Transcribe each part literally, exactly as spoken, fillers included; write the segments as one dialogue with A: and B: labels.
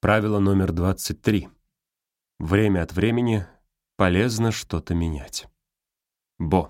A: Правило номер двадцать три. Время от времени полезно что-то менять. Бо.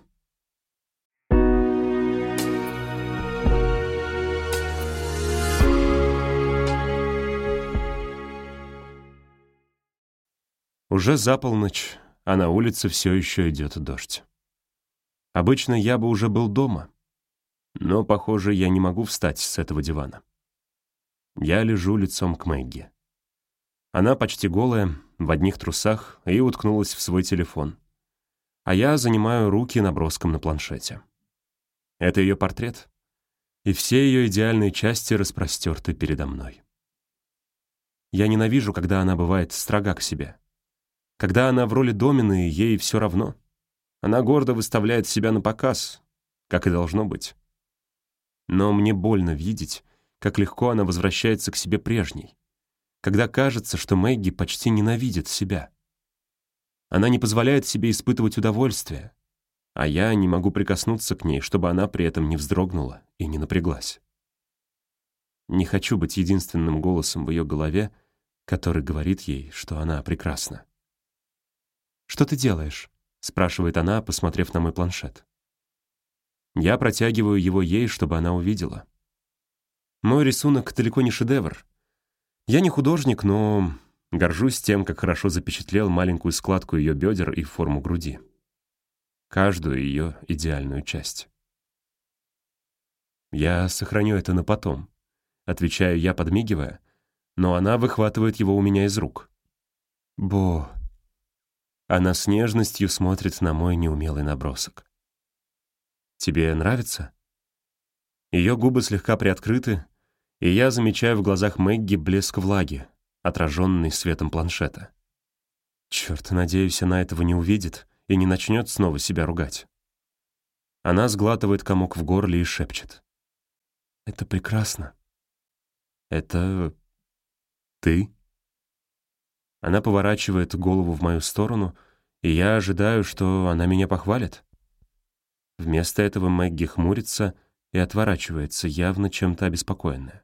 A: Уже за полночь, а на улице все еще идет дождь. Обычно я бы уже был дома, но, похоже, я не могу встать с этого дивана. Я лежу лицом к Мэгги. Она почти голая, в одних трусах, и уткнулась в свой телефон. А я занимаю руки наброском на планшете. Это ее портрет, и все ее идеальные части распростерты передо мной. Я ненавижу, когда она бывает строга к себе. Когда она в роли домины, ей все равно. Она гордо выставляет себя на показ, как и должно быть. Но мне больно видеть, как легко она возвращается к себе прежней, когда кажется, что Мэгги почти ненавидит себя. Она не позволяет себе испытывать удовольствие, а я не могу прикоснуться к ней, чтобы она при этом не вздрогнула и не напряглась. Не хочу быть единственным голосом в ее голове, который говорит ей, что она прекрасна. «Что ты делаешь?» — спрашивает она, посмотрев на мой планшет. Я протягиваю его ей, чтобы она увидела. Мой рисунок далеко не шедевр. Я не художник, но горжусь тем, как хорошо запечатлел маленькую складку ее бедер и форму груди. Каждую ее идеальную часть. «Я сохраню это на потом», — отвечаю я, подмигивая, но она выхватывает его у меня из рук. «Бо...» Она с нежностью смотрит на мой неумелый набросок. «Тебе нравится?» Ее губы слегка приоткрыты, и я замечаю в глазах Мэгги блеск влаги, отраженный светом планшета. Черт, надеюсь, она этого не увидит и не начнет снова себя ругать. Она сглатывает комок в горле и шепчет. «Это прекрасно». «Это... ты?» Она поворачивает голову в мою сторону, и я ожидаю, что она меня похвалит. Вместо этого Мэгги хмурится и отворачивается, явно чем-то обеспокоенная.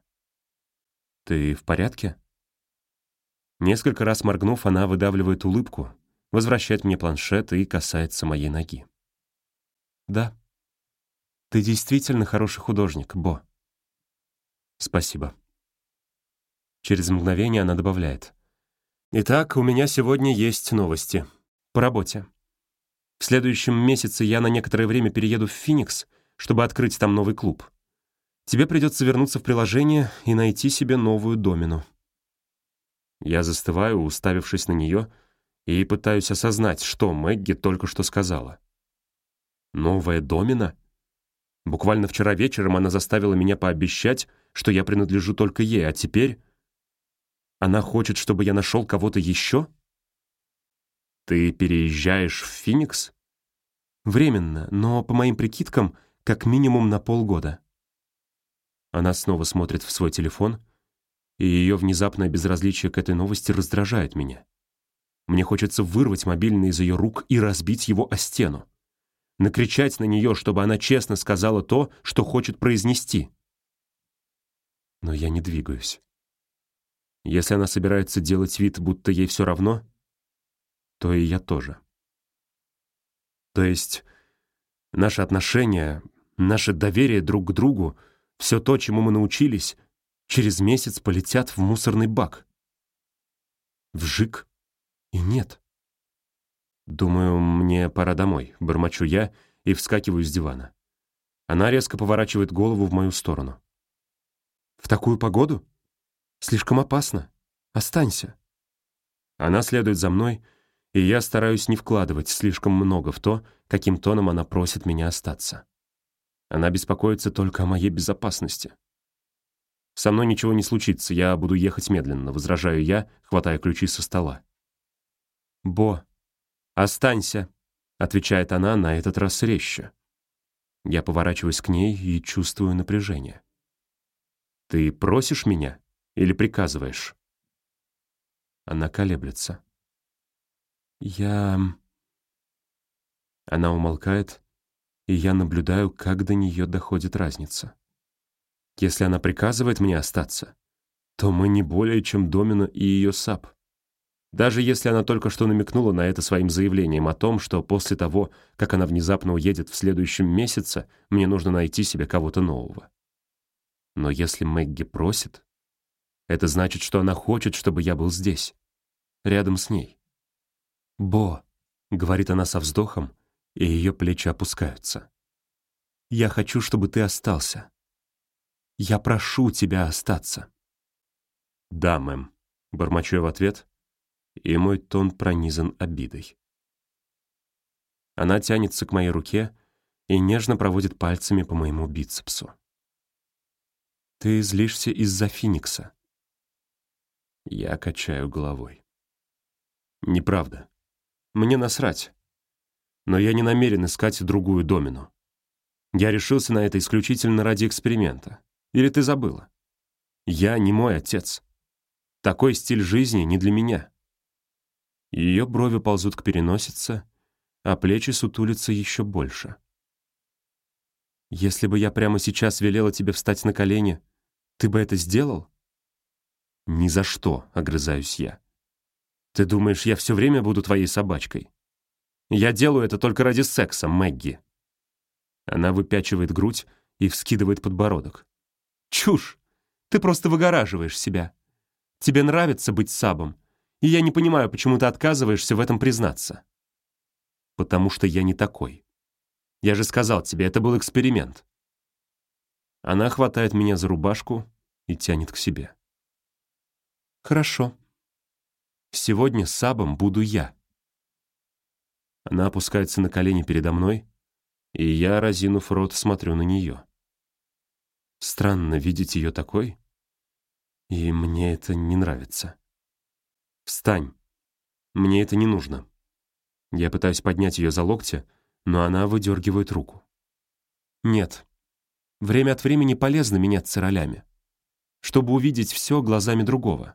A: «Ты в порядке?» Несколько раз моргнув, она выдавливает улыбку, возвращает мне планшет и касается моей ноги. «Да. Ты действительно хороший художник, Бо». «Спасибо». Через мгновение она добавляет. «Итак, у меня сегодня есть новости. По работе. В следующем месяце я на некоторое время перееду в Феникс, чтобы открыть там новый клуб. Тебе придется вернуться в приложение и найти себе новую домину». Я застываю, уставившись на нее, и пытаюсь осознать, что Мэгги только что сказала. «Новая домина?» Буквально вчера вечером она заставила меня пообещать, что я принадлежу только ей, а теперь... Она хочет, чтобы я нашел кого-то еще? «Ты переезжаешь в Феникс?» «Временно, но, по моим прикидкам, как минимум на полгода». Она снова смотрит в свой телефон, и ее внезапное безразличие к этой новости раздражает меня. Мне хочется вырвать мобильный из ее рук и разбить его о стену. Накричать на нее, чтобы она честно сказала то, что хочет произнести. Но я не двигаюсь. Если она собирается делать вид, будто ей все равно, то и я тоже. То есть наши отношения, наше доверие друг к другу, все то, чему мы научились, через месяц полетят в мусорный бак. Вжик и нет. «Думаю, мне пора домой», — бормочу я и вскакиваю с дивана. Она резко поворачивает голову в мою сторону. «В такую погоду? Слишком опасно. Останься». Она следует за мной, и я стараюсь не вкладывать слишком много в то, каким тоном она просит меня остаться. Она беспокоится только о моей безопасности. «Со мной ничего не случится, я буду ехать медленно», — возражаю я, хватая ключи со стола. «Бо, останься», — отвечает она на этот раз резче. Я поворачиваюсь к ней и чувствую напряжение. «Ты просишь меня или приказываешь?» Она колеблется. «Я...» Она умолкает, и я наблюдаю, как до нее доходит разница. Если она приказывает мне остаться, то мы не более чем Домино и ее саб. Даже если она только что намекнула на это своим заявлением о том, что после того, как она внезапно уедет в следующем месяце, мне нужно найти себе кого-то нового. Но если Мэгги просит, это значит, что она хочет, чтобы я был здесь, рядом с ней. «Бо», — говорит она со вздохом, и ее плечи опускаются. «Я хочу, чтобы ты остался. Я прошу тебя остаться». «Да, мэм», — бормочу я в ответ, и мой тон пронизан обидой. Она тянется к моей руке и нежно проводит пальцами по моему бицепсу. «Ты злишься из-за Финикса». Я качаю головой. «Неправда. Мне насрать. Но я не намерен искать другую Домину. Я решился на это исключительно ради эксперимента. Или ты забыла? Я не мой отец. Такой стиль жизни не для меня». Ее брови ползут к переносице, а плечи сутулятся еще больше. «Если бы я прямо сейчас велела тебе встать на колени, ты бы это сделал?» «Ни за что», — огрызаюсь я. «Ты думаешь, я все время буду твоей собачкой? Я делаю это только ради секса, Мэгги». Она выпячивает грудь и вскидывает подбородок. «Чушь! Ты просто выгораживаешь себя. Тебе нравится быть сабом, и я не понимаю, почему ты отказываешься в этом признаться». «Потому что я не такой. Я же сказал тебе, это был эксперимент». Она хватает меня за рубашку и тянет к себе. «Хорошо. Сегодня сабом буду я». Она опускается на колени передо мной, и я, разинув рот, смотрю на нее. Странно видеть ее такой, и мне это не нравится. «Встань. Мне это не нужно». Я пытаюсь поднять ее за локти, но она выдергивает руку. «Нет. Время от времени полезно меняться ролями, чтобы увидеть все глазами другого».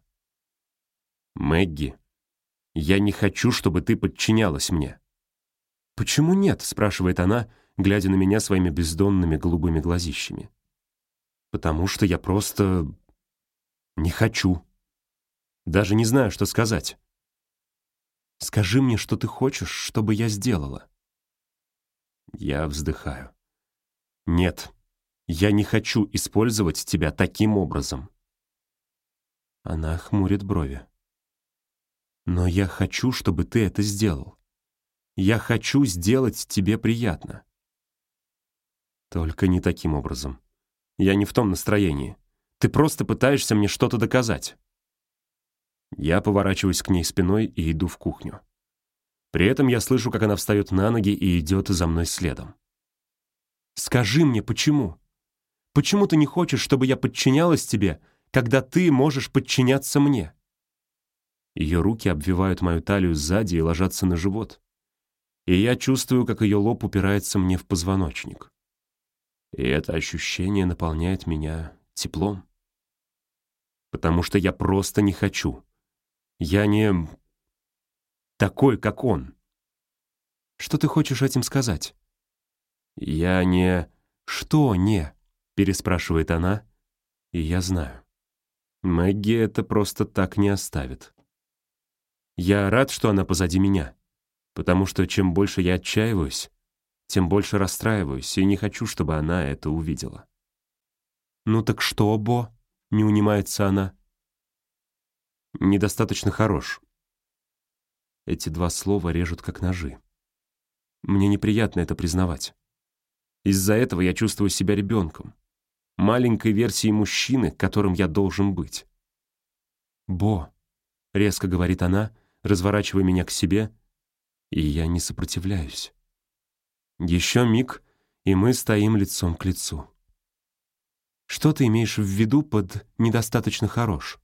A: «Мэгги, я не хочу, чтобы ты подчинялась мне». «Почему нет?» — спрашивает она, глядя на меня своими бездонными голубыми глазищами. «Потому что я просто не хочу. Даже не знаю, что сказать». «Скажи мне, что ты хочешь, чтобы я сделала». Я вздыхаю. «Нет, я не хочу использовать тебя таким образом». Она хмурит брови. «Но я хочу, чтобы ты это сделал. Я хочу сделать тебе приятно». «Только не таким образом. Я не в том настроении. Ты просто пытаешься мне что-то доказать». Я поворачиваюсь к ней спиной и иду в кухню. При этом я слышу, как она встает на ноги и идет за мной следом. «Скажи мне, почему? Почему ты не хочешь, чтобы я подчинялась тебе, когда ты можешь подчиняться мне?» Ее руки обвивают мою талию сзади и ложатся на живот. И я чувствую, как ее лоб упирается мне в позвоночник. И это ощущение наполняет меня теплом. Потому что я просто не хочу. Я не такой, как он. Что ты хочешь этим сказать? Я не... Что не? Переспрашивает она, и я знаю. Мэгги это просто так не оставит. Я рад, что она позади меня, потому что чем больше я отчаиваюсь, тем больше расстраиваюсь, и не хочу, чтобы она это увидела. «Ну так что, Бо?» — не унимается она. «Недостаточно хорош». Эти два слова режут как ножи. Мне неприятно это признавать. Из-за этого я чувствую себя ребенком, маленькой версией мужчины, которым я должен быть. «Бо», — резко говорит она, разворачивая меня к себе, и я не сопротивляюсь. Еще миг, и мы стоим лицом к лицу. «Что ты имеешь в виду под «недостаточно хорош»?»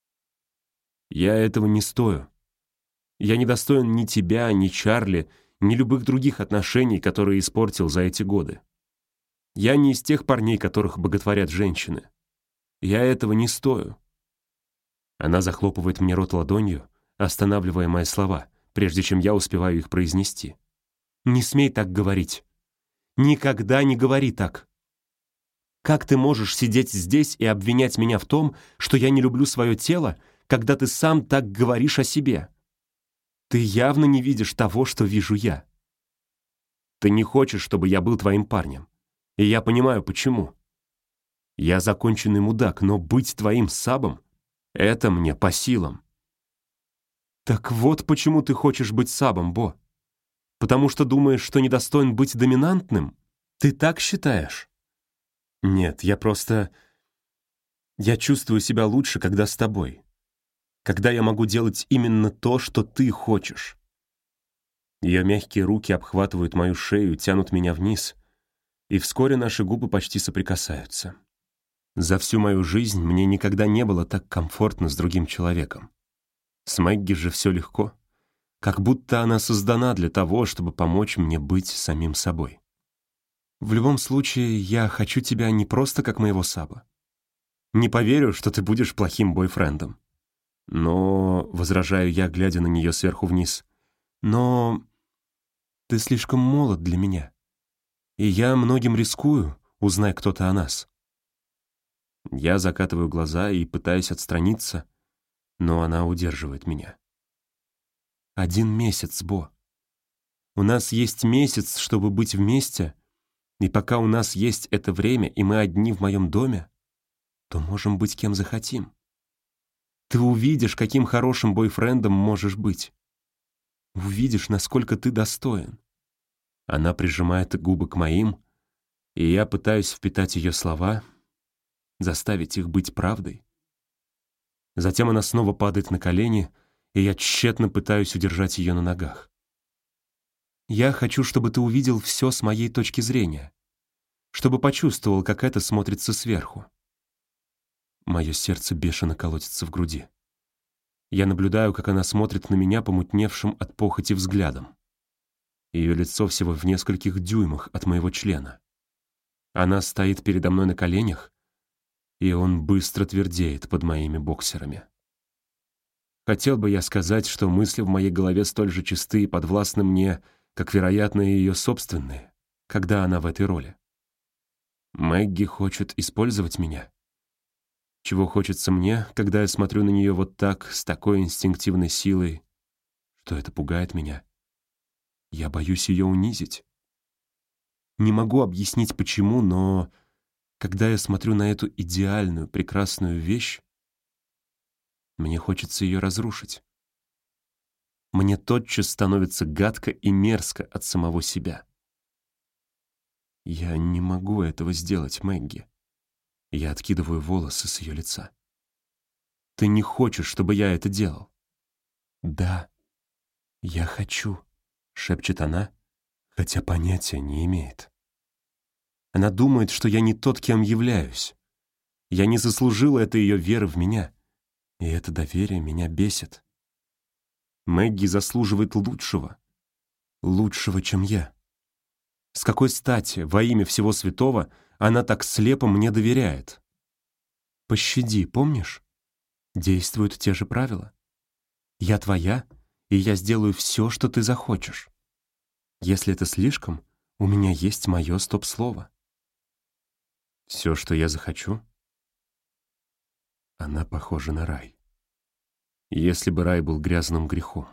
A: «Я этого не стою. Я не достоин ни тебя, ни Чарли, ни любых других отношений, которые испортил за эти годы. Я не из тех парней, которых боготворят женщины. Я этого не стою». Она захлопывает мне рот ладонью, останавливая мои слова, прежде чем я успеваю их произнести. «Не смей так говорить. Никогда не говори так». Как ты можешь сидеть здесь и обвинять меня в том, что я не люблю свое тело, когда ты сам так говоришь о себе? Ты явно не видишь того, что вижу я. Ты не хочешь, чтобы я был твоим парнем. И я понимаю, почему. Я законченный мудак, но быть твоим сабом — это мне по силам. Так вот почему ты хочешь быть сабом, Бо. Потому что думаешь, что недостоин быть доминантным? Ты так считаешь? Нет, я просто... Я чувствую себя лучше, когда с тобой. Когда я могу делать именно то, что ты хочешь. Ее мягкие руки обхватывают мою шею, тянут меня вниз, и вскоре наши губы почти соприкасаются. За всю мою жизнь мне никогда не было так комфортно с другим человеком. С Мэгги же все легко, как будто она создана для того, чтобы помочь мне быть самим собой. В любом случае, я хочу тебя не просто как моего саба. Не поверю, что ты будешь плохим бойфрендом. Но, возражаю я, глядя на нее сверху вниз, но ты слишком молод для меня, и я многим рискую, узнай кто-то о нас. Я закатываю глаза и пытаюсь отстраниться, но она удерживает меня. Один месяц, Бо. У нас есть месяц, чтобы быть вместе, и пока у нас есть это время, и мы одни в моем доме, то можем быть кем захотим. Ты увидишь, каким хорошим бойфрендом можешь быть. Увидишь, насколько ты достоин. Она прижимает губы к моим, и я пытаюсь впитать ее слова, заставить их быть правдой. Затем она снова падает на колени, и я тщетно пытаюсь удержать ее на ногах. Я хочу, чтобы ты увидел все с моей точки зрения, чтобы почувствовал, как это смотрится сверху. Мое сердце бешено колотится в груди. Я наблюдаю, как она смотрит на меня помутневшим от похоти взглядом. Ее лицо всего в нескольких дюймах от моего члена. Она стоит передо мной на коленях, и он быстро твердеет под моими боксерами. Хотел бы я сказать, что мысли в моей голове столь же чисты и подвластны мне, как, вероятно, и ее собственные, когда она в этой роли. Мэгги хочет использовать меня. Чего хочется мне, когда я смотрю на нее вот так, с такой инстинктивной силой, что это пугает меня. Я боюсь ее унизить. Не могу объяснить, почему, но когда я смотрю на эту идеальную, прекрасную вещь, мне хочется ее разрушить. Мне тотчас становится гадко и мерзко от самого себя. Я не могу этого сделать, Мэгги. Я откидываю волосы с ее лица. Ты не хочешь, чтобы я это делал? Да, я хочу, шепчет она, хотя понятия не имеет. Она думает, что я не тот, кем являюсь. Я не заслужила этой ее веры в меня, и это доверие меня бесит. Мэгги заслуживает лучшего, лучшего, чем я. С какой стати, во имя всего святого, она так слепо мне доверяет? Пощади, помнишь? Действуют те же правила. Я твоя, и я сделаю все, что ты захочешь. Если это слишком, у меня есть мое стоп-слово. Все, что я захочу? Она похожа на рай. Если бы рай был грязным грехом.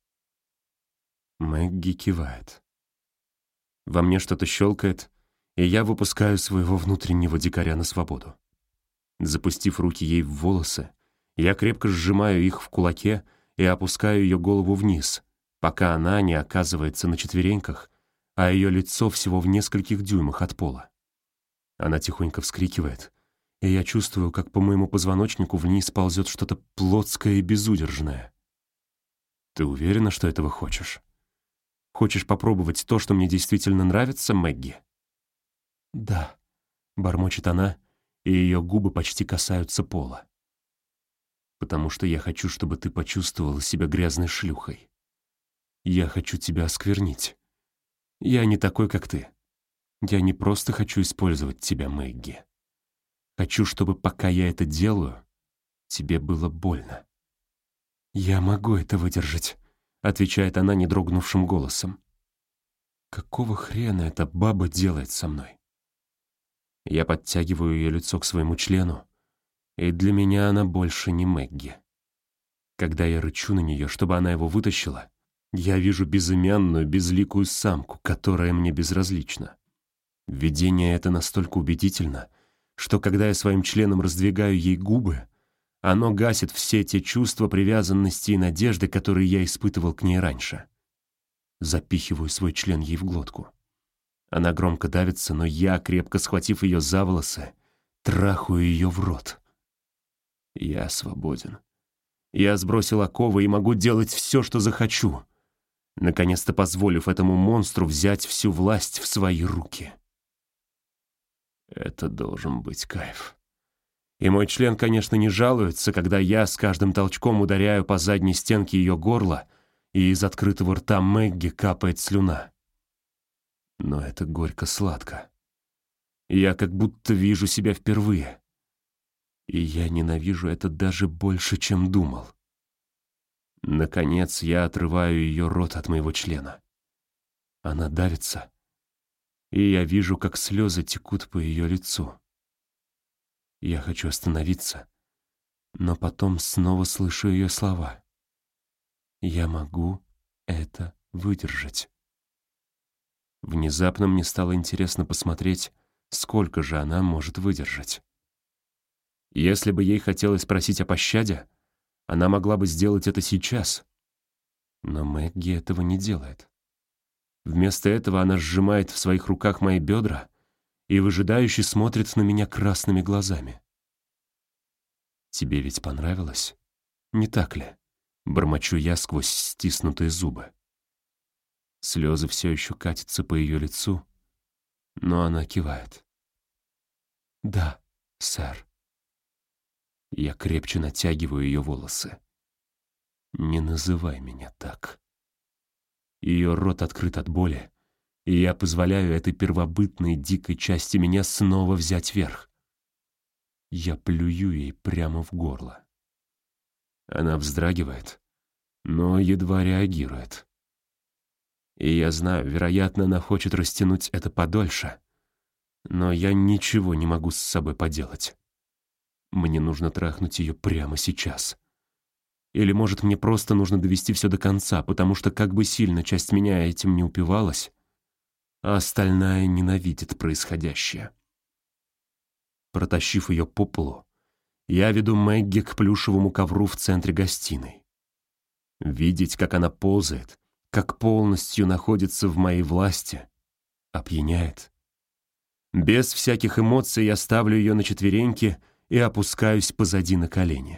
A: Мэгги кивает. Во мне что-то щелкает, и я выпускаю своего внутреннего дикаря на свободу. Запустив руки ей в волосы, я крепко сжимаю их в кулаке и опускаю ее голову вниз, пока она не оказывается на четвереньках, а ее лицо всего в нескольких дюймах от пола. Она тихонько вскрикивает, и я чувствую, как по моему позвоночнику вниз ползет что-то плотское и безудержное. Ты уверена, что этого хочешь? Хочешь попробовать то, что мне действительно нравится, Мэгги? Да, бормочет она, и ее губы почти касаются пола. Потому что я хочу, чтобы ты почувствовала себя грязной шлюхой. Я хочу тебя осквернить. Я не такой, как ты. Я не просто хочу использовать тебя, Мэгги. Хочу, чтобы, пока я это делаю, тебе было больно. Я могу это выдержать, отвечает она недрогнувшим голосом. Какого хрена эта баба делает со мной? Я подтягиваю ее лицо к своему члену, и для меня она больше не Мэгги. Когда я рычу на нее, чтобы она его вытащила, я вижу безымянную, безликую самку, которая мне безразлична. Видение это настолько убедительно, что когда я своим членом раздвигаю ей губы, оно гасит все те чувства привязанности и надежды, которые я испытывал к ней раньше. Запихиваю свой член ей в глотку. Она громко давится, но я, крепко схватив ее за волосы, трахаю ее в рот. Я свободен. Я сбросил оковы и могу делать все, что захочу, наконец-то позволив этому монстру взять всю власть в свои руки. Это должен быть кайф. И мой член, конечно, не жалуется, когда я с каждым толчком ударяю по задней стенке ее горла, и из открытого рта Мэгги капает слюна. Но это горько-сладко. Я как будто вижу себя впервые. И я ненавижу это даже больше, чем думал. Наконец, я отрываю ее рот от моего члена. Она давится, и я вижу, как слезы текут по ее лицу. Я хочу остановиться, но потом снова слышу ее слова. Я могу это выдержать. Внезапно мне стало интересно посмотреть, сколько же она может выдержать. Если бы ей хотелось просить о пощаде, она могла бы сделать это сейчас. Но Мэгги этого не делает. Вместо этого она сжимает в своих руках мои бедра и выжидающе смотрит на меня красными глазами. «Тебе ведь понравилось, не так ли?» — бормочу я сквозь стиснутые зубы. Слезы все еще катятся по ее лицу, но она кивает. «Да, сэр». Я крепче натягиваю ее волосы. «Не называй меня так». Ее рот открыт от боли, и я позволяю этой первобытной дикой части меня снова взять верх. Я плюю ей прямо в горло. Она вздрагивает, но едва реагирует. И я знаю, вероятно, она хочет растянуть это подольше, но я ничего не могу с собой поделать. Мне нужно трахнуть ее прямо сейчас. Или, может, мне просто нужно довести все до конца, потому что как бы сильно часть меня этим не упивалась, а остальная ненавидит происходящее. Протащив ее по полу, я веду Мэгги к плюшевому ковру в центре гостиной. Видеть, как она ползает, как полностью находится в моей власти, опьяняет. Без всяких эмоций я ставлю ее на четвереньки и опускаюсь позади на колени.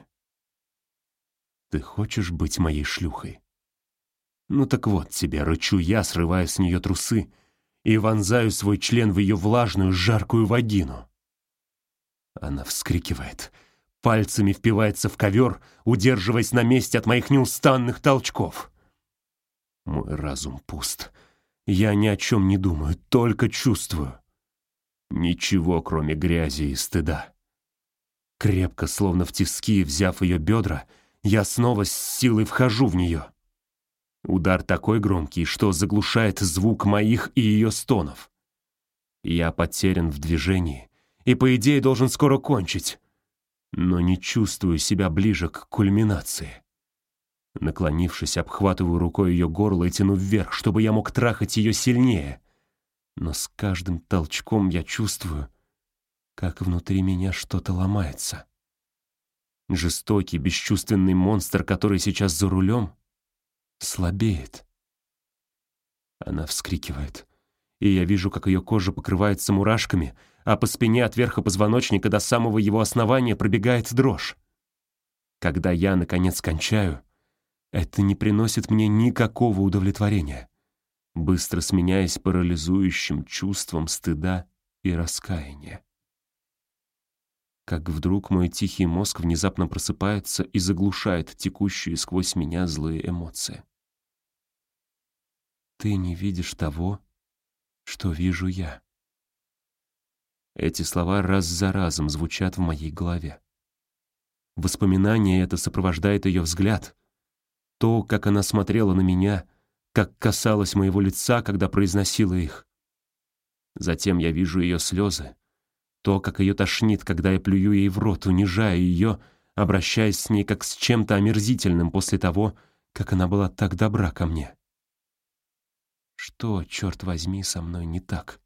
A: «Ты хочешь быть моей шлюхой?» «Ну так вот тебе», — рычу я, срывая с нее трусы и вонзаю свой член в ее влажную, жаркую вагину. Она вскрикивает, пальцами впивается в ковер, удерживаясь на месте от моих неустанных толчков. Мой разум пуст. Я ни о чем не думаю, только чувствую. Ничего, кроме грязи и стыда. Крепко, словно в тиски, взяв ее бедра, я снова с силой вхожу в нее. Удар такой громкий, что заглушает звук моих и ее стонов. Я потерян в движении и, по идее, должен скоро кончить, но не чувствую себя ближе к кульминации. Наклонившись, обхватываю рукой ее горло и тяну вверх, чтобы я мог трахать ее сильнее. Но с каждым толчком я чувствую, как внутри меня что-то ломается. Жестокий, бесчувственный монстр, который сейчас за рулем, слабеет. Она вскрикивает, и я вижу, как ее кожа покрывается мурашками, а по спине от верха позвоночника до самого его основания пробегает дрожь. Когда я, наконец, кончаю, это не приносит мне никакого удовлетворения, быстро сменяясь парализующим чувством стыда и раскаяния. Как вдруг мой тихий мозг внезапно просыпается и заглушает текущие сквозь меня злые эмоции. «Ты не видишь того, что вижу я». Эти слова раз за разом звучат в моей голове. Воспоминание это сопровождает ее взгляд, то, как она смотрела на меня, как касалась моего лица, когда произносила их. Затем я вижу ее слезы, То, как ее тошнит, когда я плюю ей в рот, унижая ее, обращаясь с ней как с чем-то омерзительным после того, как она была так добра ко мне. Что, черт возьми, со мной не так?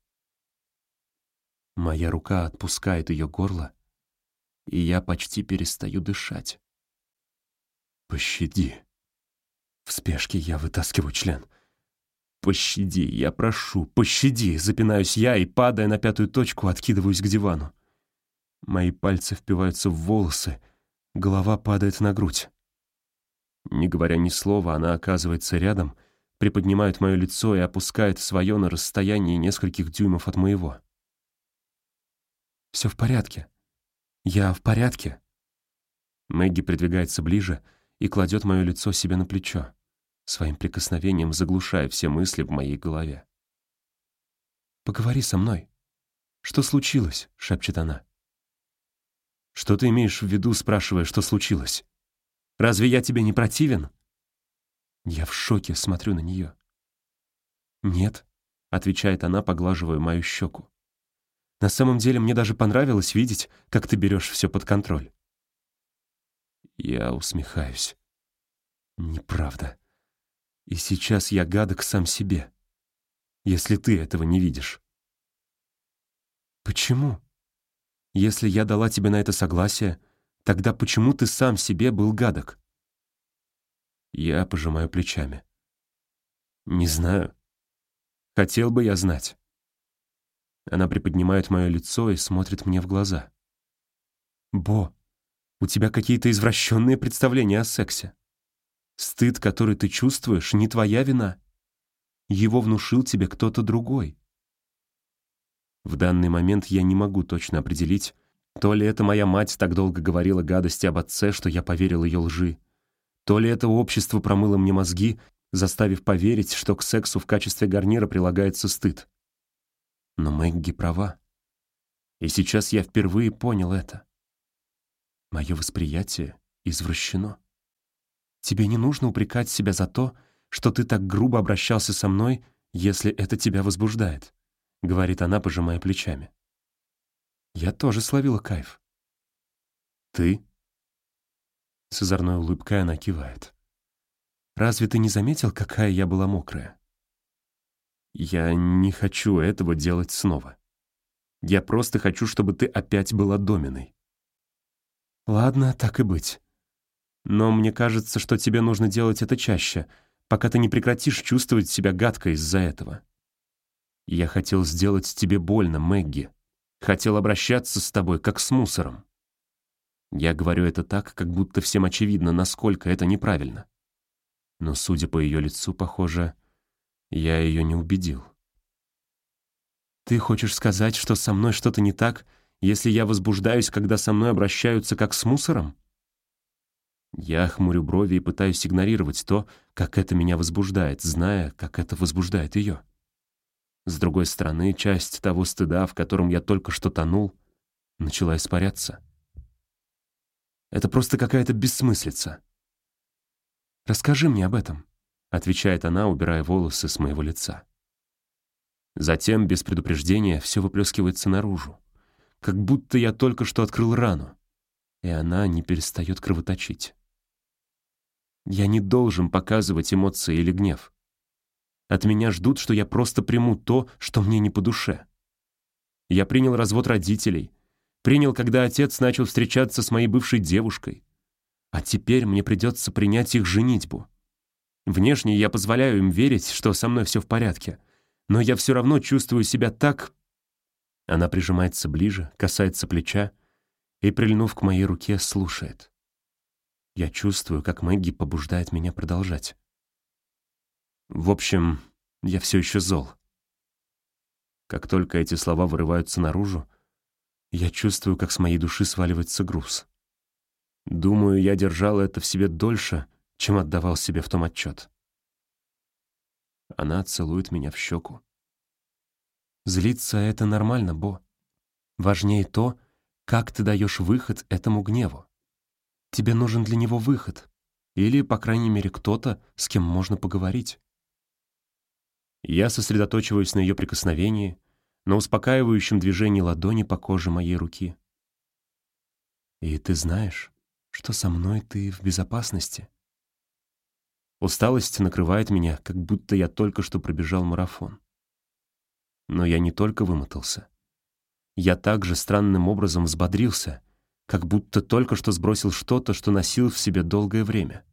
A: Моя рука отпускает ее горло, и я почти перестаю дышать. «Пощади». В спешке я вытаскиваю член. «Пощади, я прошу, пощади!» Запинаюсь я и, падая на пятую точку, откидываюсь к дивану. Мои пальцы впиваются в волосы, голова падает на грудь. Не говоря ни слова, она оказывается рядом, приподнимает мое лицо и опускает свое на расстоянии нескольких дюймов от моего. «Все в порядке. Я в порядке». Мэгги придвигается ближе и кладет мое лицо себе на плечо, своим прикосновением заглушая все мысли в моей голове. «Поговори со мной. Что случилось?» — шепчет она. «Что ты имеешь в виду, спрашивая, что случилось? Разве я тебе не противен?» Я в шоке смотрю на нее. «Нет», — отвечает она, поглаживая мою щеку. «На самом деле мне даже понравилось видеть, как ты берешь все под контроль». Я усмехаюсь. Неправда. И сейчас я гадок сам себе, если ты этого не видишь. Почему? Если я дала тебе на это согласие, тогда почему ты сам себе был гадок? Я пожимаю плечами. Не знаю. Хотел бы я знать. Она приподнимает мое лицо и смотрит мне в глаза. Бо, у тебя какие-то извращенные представления о сексе. Стыд, который ты чувствуешь, не твоя вина. Его внушил тебе кто-то другой. В данный момент я не могу точно определить, то ли это моя мать так долго говорила гадости об отце, что я поверил ее лжи, то ли это общество промыло мне мозги, заставив поверить, что к сексу в качестве гарнира прилагается стыд. Но Мэгги права. И сейчас я впервые понял это. Мое восприятие извращено. Тебе не нужно упрекать себя за то, что ты так грубо обращался со мной, если это тебя возбуждает, — говорит она, пожимая плечами. Я тоже словила кайф. Ты? С озорной улыбкой она кивает. Разве ты не заметил, какая я была мокрая? Я не хочу этого делать снова. Я просто хочу, чтобы ты опять была доминой. Ладно, так и быть. Но мне кажется, что тебе нужно делать это чаще, пока ты не прекратишь чувствовать себя гадко из-за этого. Я хотел сделать тебе больно, Мэгги. Хотел обращаться с тобой, как с мусором. Я говорю это так, как будто всем очевидно, насколько это неправильно. Но, судя по ее лицу, похоже, я ее не убедил. Ты хочешь сказать, что со мной что-то не так, если я возбуждаюсь, когда со мной обращаются как с мусором? Я хмурю брови и пытаюсь игнорировать то, как это меня возбуждает, зная, как это возбуждает ее. С другой стороны, часть того стыда, в котором я только что тонул, начала испаряться. Это просто какая-то бессмыслица. «Расскажи мне об этом», — отвечает она, убирая волосы с моего лица. Затем, без предупреждения, все выплескивается наружу, как будто я только что открыл рану, и она не перестает кровоточить. Я не должен показывать эмоции или гнев. От меня ждут, что я просто приму то, что мне не по душе. Я принял развод родителей, принял, когда отец начал встречаться с моей бывшей девушкой, а теперь мне придется принять их женитьбу. Внешне я позволяю им верить, что со мной все в порядке, но я все равно чувствую себя так... Она прижимается ближе, касается плеча и, прильнув к моей руке, слушает. Я чувствую, как Мэгги побуждает меня продолжать. В общем, я все еще зол. Как только эти слова вырываются наружу, я чувствую, как с моей души сваливается груз. Думаю, я держал это в себе дольше, чем отдавал себе в том отчет. Она целует меня в щеку. Злиться — это нормально, Бо. Важнее то, как ты даешь выход этому гневу. Тебе нужен для него выход. Или, по крайней мере, кто-то, с кем можно поговорить. Я сосредоточиваюсь на ее прикосновении, на успокаивающем движении ладони по коже моей руки. «И ты знаешь, что со мной ты в безопасности?» Усталость накрывает меня, как будто я только что пробежал марафон. Но я не только вымотался. Я также странным образом взбодрился, как будто только что сбросил что-то, что носил в себе долгое время.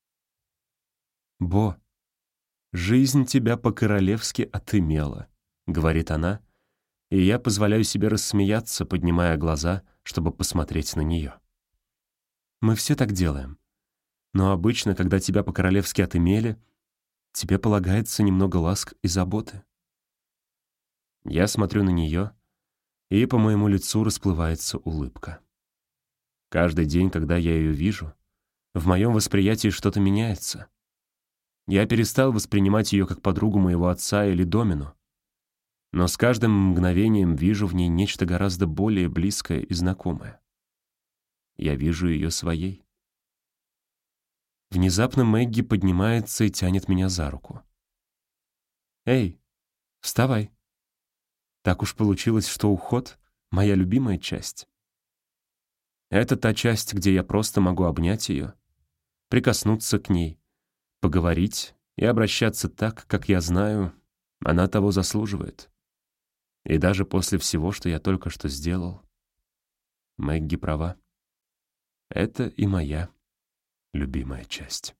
A: «Бо, жизнь тебя по-королевски отымела», — говорит она, и я позволяю себе рассмеяться, поднимая глаза, чтобы посмотреть на нее. «Мы все так делаем. Но обычно, когда тебя по-королевски отымели, тебе полагается немного ласк и заботы». Я смотрю на нее, и по моему лицу расплывается улыбка. Каждый день, когда я ее вижу, в моем восприятии что-то меняется. Я перестал воспринимать ее как подругу моего отца или домину, но с каждым мгновением вижу в ней нечто гораздо более близкое и знакомое. Я вижу ее своей. Внезапно Мэгги поднимается и тянет меня за руку. «Эй, вставай. Так уж получилось, что уход — моя любимая часть. Это та часть, где я просто могу обнять ее, прикоснуться к ней, поговорить и обращаться так, как я знаю, она того заслуживает. И даже после всего, что я только что сделал, Мэгги права. Это и моя любимая часть».